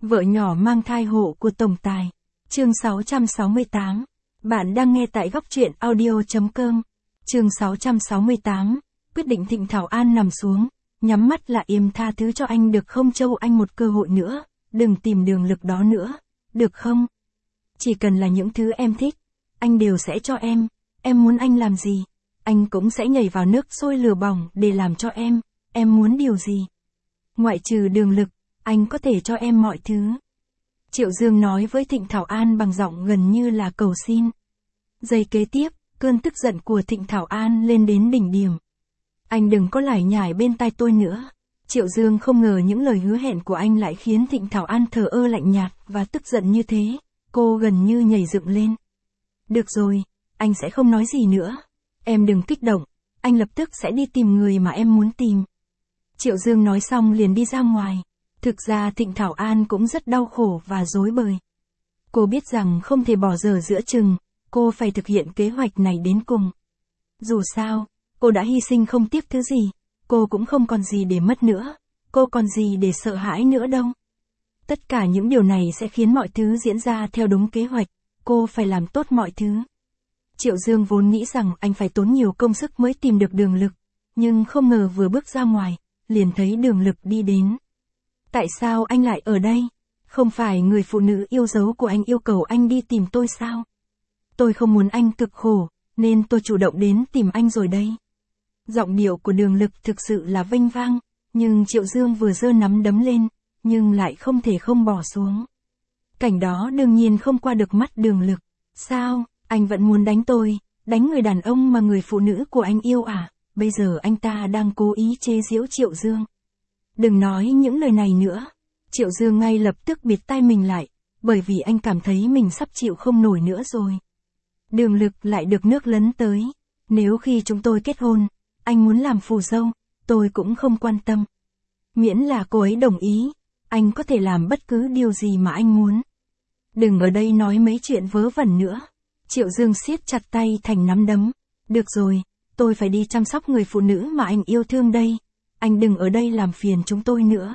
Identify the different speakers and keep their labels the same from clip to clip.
Speaker 1: Vợ nhỏ mang thai hộ của tổng tài. Chương 668. Bạn đang nghe tại góc truyện audio.com. Chương 668. Quyết định Thịnh Thảo An nằm xuống, nhắm mắt là im tha thứ cho anh được không Châu, anh một cơ hội nữa, đừng tìm đường lực đó nữa, được không? Chỉ cần là những thứ em thích, anh đều sẽ cho em muốn anh làm gì, anh cũng sẽ nhảy vào nước sôi lửa bỏng để làm cho em muốn điều gì. Ngoại trừ đường lực, anh có thể cho em mọi thứ. Triệu Dương nói với Thịnh Thảo An bằng giọng gần như là cầu xin. Giây kế tiếp, cơn tức giận của Thịnh Thảo An lên đến đỉnh điểm. Anh đừng có lải nhải bên tai tôi nữa. Triệu Dương không ngờ những lời hứa hẹn của anh lại khiến Thịnh Thảo An thờ ơ lạnh nhạt và tức giận như thế. Cô gần như nhảy dựng lên. Được rồi, anh sẽ không nói gì nữa. Em đừng kích động, anh lập tức sẽ đi tìm người mà em muốn tìm. Triệu Dương nói xong liền đi ra ngoài. Thực ra Thịnh Thảo An cũng rất đau khổ và rối bời. Cô biết rằng không thể bỏ dở giữa chừng, cô phải thực hiện kế hoạch này đến cùng. Dù sao, cô đã hy sinh không tiếc thứ gì, cô cũng không còn gì để mất nữa, cô còn gì để sợ hãi nữa đâu. Tất cả những điều này sẽ khiến mọi thứ diễn ra theo đúng kế hoạch, cô phải làm tốt mọi thứ. Triệu Dương vốn nghĩ rằng anh phải tốn nhiều công sức mới tìm được đường lực, nhưng không ngờ vừa bước ra ngoài, liền thấy đường lực đi đến. Tại sao anh lại ở đây? Không phải người phụ nữ yêu dấu của anh yêu cầu anh đi tìm tôi sao? Tôi không muốn anh cực khổ, nên tôi chủ động đến tìm anh rồi đây. Giọng điệu của đường lực thực sự là vênh vang, nhưng Triệu Dương vừa giơ nắm đấm lên, nhưng lại không thể không bỏ xuống. Cảnh đó đương nhiên không qua được mắt đường lực. Sao, anh vẫn muốn đánh tôi, đánh người đàn ông mà người phụ nữ của anh yêu à? Bây giờ anh ta đang cố ý chế giễu Triệu Dương. Đừng nói những lời này nữa. Triệu Dương ngay lập tức bịt tai mình lại, bởi vì anh cảm thấy mình sắp chịu không nổi nữa rồi. Đường lực lại được nước lấn tới. Nếu khi chúng tôi kết hôn, anh muốn làm phù dâu, tôi cũng không quan tâm. Miễn là cô ấy đồng ý, anh có thể làm bất cứ điều gì mà anh muốn. Đừng ở đây nói mấy chuyện vớ vẩn nữa. Triệu Dương siết chặt tay thành nắm đấm. Được rồi, tôi phải đi chăm sóc người phụ nữ mà anh yêu thương đây. Anh đừng ở đây làm phiền chúng tôi nữa.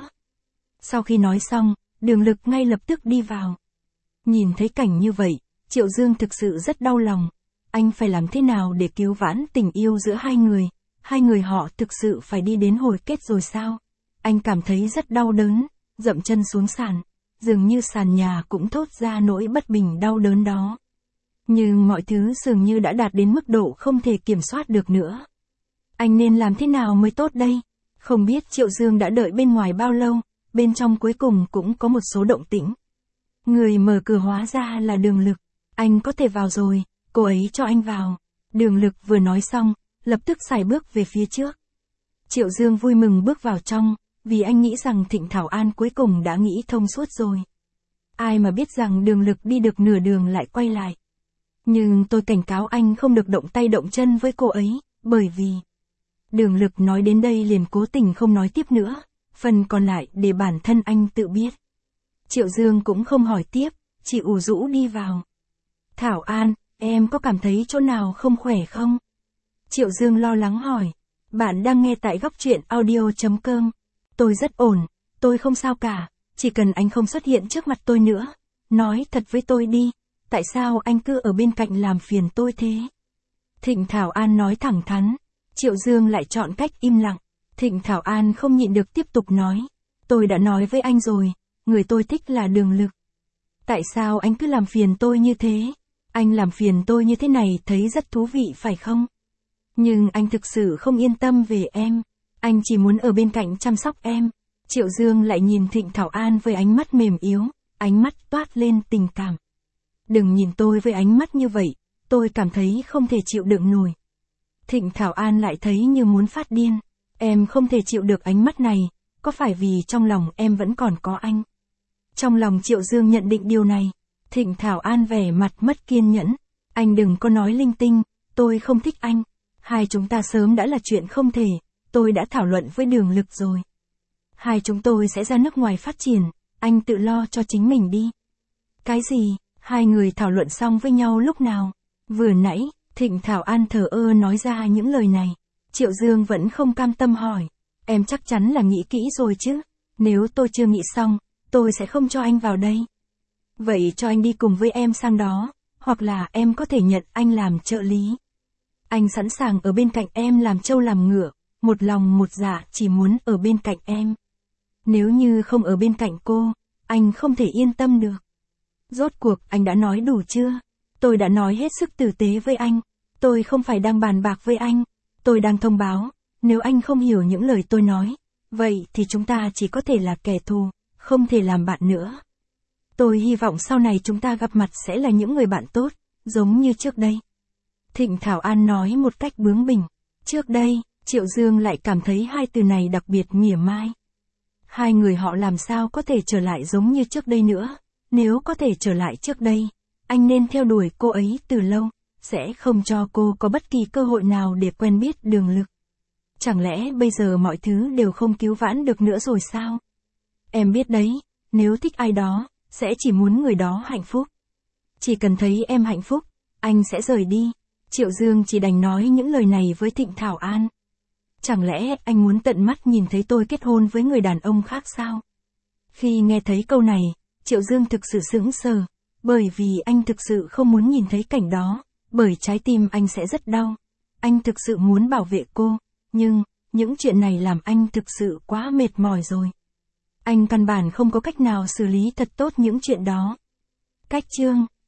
Speaker 1: Sau khi nói xong, đường lực ngay lập tức đi vào. Nhìn thấy cảnh như vậy, Triệu Dương thực sự rất đau lòng. Anh phải làm thế nào để cứu vãn tình yêu giữa hai người? Hai người họ thực sự phải đi đến hồi kết rồi sao? Anh cảm thấy rất đau đớn, dậm chân xuống sàn. Dường như sàn nhà cũng thốt ra nỗi bất bình đau đớn đó. Nhưng mọi thứ dường như đã đạt đến mức độ không thể kiểm soát được nữa. Anh nên làm thế nào mới tốt đây? Không biết Triệu Dương đã đợi bên ngoài bao lâu, bên trong cuối cùng cũng có một số động tĩnh. Người mở cửa hóa ra là đường lực. Anh có thể vào rồi, cô ấy cho anh vào. Đường lực vừa nói xong, lập tức sải bước về phía trước. Triệu Dương vui mừng bước vào trong, vì anh nghĩ rằng Thịnh Thảo An cuối cùng đã nghĩ thông suốt rồi. Ai mà biết rằng đường lực đi được nửa đường lại quay lại. Nhưng tôi cảnh cáo anh không được động tay động chân với cô ấy, bởi vì... Đường lực nói đến đây liền cố tình không nói tiếp nữa, phần còn lại để bản thân anh tự biết. Triệu Dương cũng không hỏi tiếp, chỉ ủ rũ đi vào. Thảo An, em có cảm thấy chỗ nào không khỏe không? Triệu Dương lo lắng hỏi. Bạn đang nghe tại góc truyện audio.com. Tôi rất ổn, tôi không sao cả, chỉ cần anh không xuất hiện trước mặt tôi nữa. Nói thật với tôi đi, tại sao anh cứ ở bên cạnh làm phiền tôi thế? Thịnh Thảo An nói thẳng thắn. Triệu Dương lại chọn cách im lặng. Thịnh Thảo An không nhịn được tiếp tục nói. Tôi đã nói với anh rồi, người tôi thích là đường lực. Tại sao anh cứ làm phiền tôi như thế? Anh làm phiền tôi như thế này thấy rất thú vị phải không? Nhưng anh thực sự không yên tâm về em. Anh chỉ muốn ở bên cạnh chăm sóc em. Triệu Dương lại nhìn Thịnh Thảo An với ánh mắt mềm yếu, ánh mắt toát lên tình cảm. Đừng nhìn tôi với ánh mắt như vậy, tôi cảm thấy không thể chịu đựng nổi. Thịnh Thảo An lại thấy như muốn phát điên. Em không thể chịu được ánh mắt này, có phải vì trong lòng em vẫn còn có anh? Trong lòng Triệu Dương nhận định điều này. Thịnh Thảo An vẻ mặt mất kiên nhẫn. Anh đừng có nói linh tinh, tôi không thích anh. Hai chúng ta sớm đã là chuyện không thể, tôi đã thảo luận với đường lực rồi. Hai chúng tôi sẽ ra nước ngoài phát triển, anh tự lo cho chính mình đi. Cái gì? Hai người thảo luận xong với nhau lúc nào? Vừa nãy, Thịnh Thảo An thờ ơ nói ra những lời này. Triệu Dương vẫn không cam tâm hỏi. Em chắc chắn là nghĩ kỹ rồi chứ? Nếu tôi chưa nghĩ xong, tôi sẽ không cho anh vào đây. Vậy cho anh đi cùng với em sang đó, hoặc là em có thể nhận anh làm trợ lý. Anh sẵn sàng ở bên cạnh em làm trâu làm ngựa, một lòng một dạ chỉ muốn ở bên cạnh em. Nếu như không ở bên cạnh cô, anh không thể yên tâm được. Rốt cuộc anh đã nói đủ chưa? Tôi đã nói hết sức tử tế với anh. Tôi không phải đang bàn bạc với anh. Tôi đang thông báo, nếu anh không hiểu những lời tôi nói, vậy thì chúng ta chỉ có thể là kẻ thù, không thể làm bạn nữa. Tôi hy vọng sau này chúng ta gặp mặt sẽ là những người bạn tốt, giống như trước đây. Thịnh Thảo An nói một cách bướng bỉnh. Trước đây, Triệu Dương lại cảm thấy hai từ này đặc biệt mỉa mai. Hai người họ làm sao có thể trở lại giống như trước đây nữa? Nếu có thể trở lại trước đây, anh nên theo đuổi cô ấy từ lâu, sẽ không cho cô có bất kỳ cơ hội nào để quen biết Đường Lực. Chẳng lẽ bây giờ mọi thứ đều không cứu vãn được nữa rồi sao? Em biết đấy, nếu thích ai đó, sẽ chỉ muốn người đó hạnh phúc. Chỉ cần thấy em hạnh phúc, anh sẽ rời đi. Triệu Dương chỉ đành nói những lời này với Thịnh Thảo An. Chẳng lẽ anh muốn tận mắt nhìn thấy tôi kết hôn với người đàn ông khác sao? Khi nghe thấy câu này, Triệu Dương thực sự sững sờ, bởi vì anh thực sự không muốn nhìn thấy cảnh đó, bởi trái tim anh sẽ rất đau. Anh thực sự muốn bảo vệ cô, nhưng, những chuyện này làm anh thực sự quá mệt mỏi rồi. Anh căn bản không có cách nào xử lý thật tốt những chuyện đó. Cách chương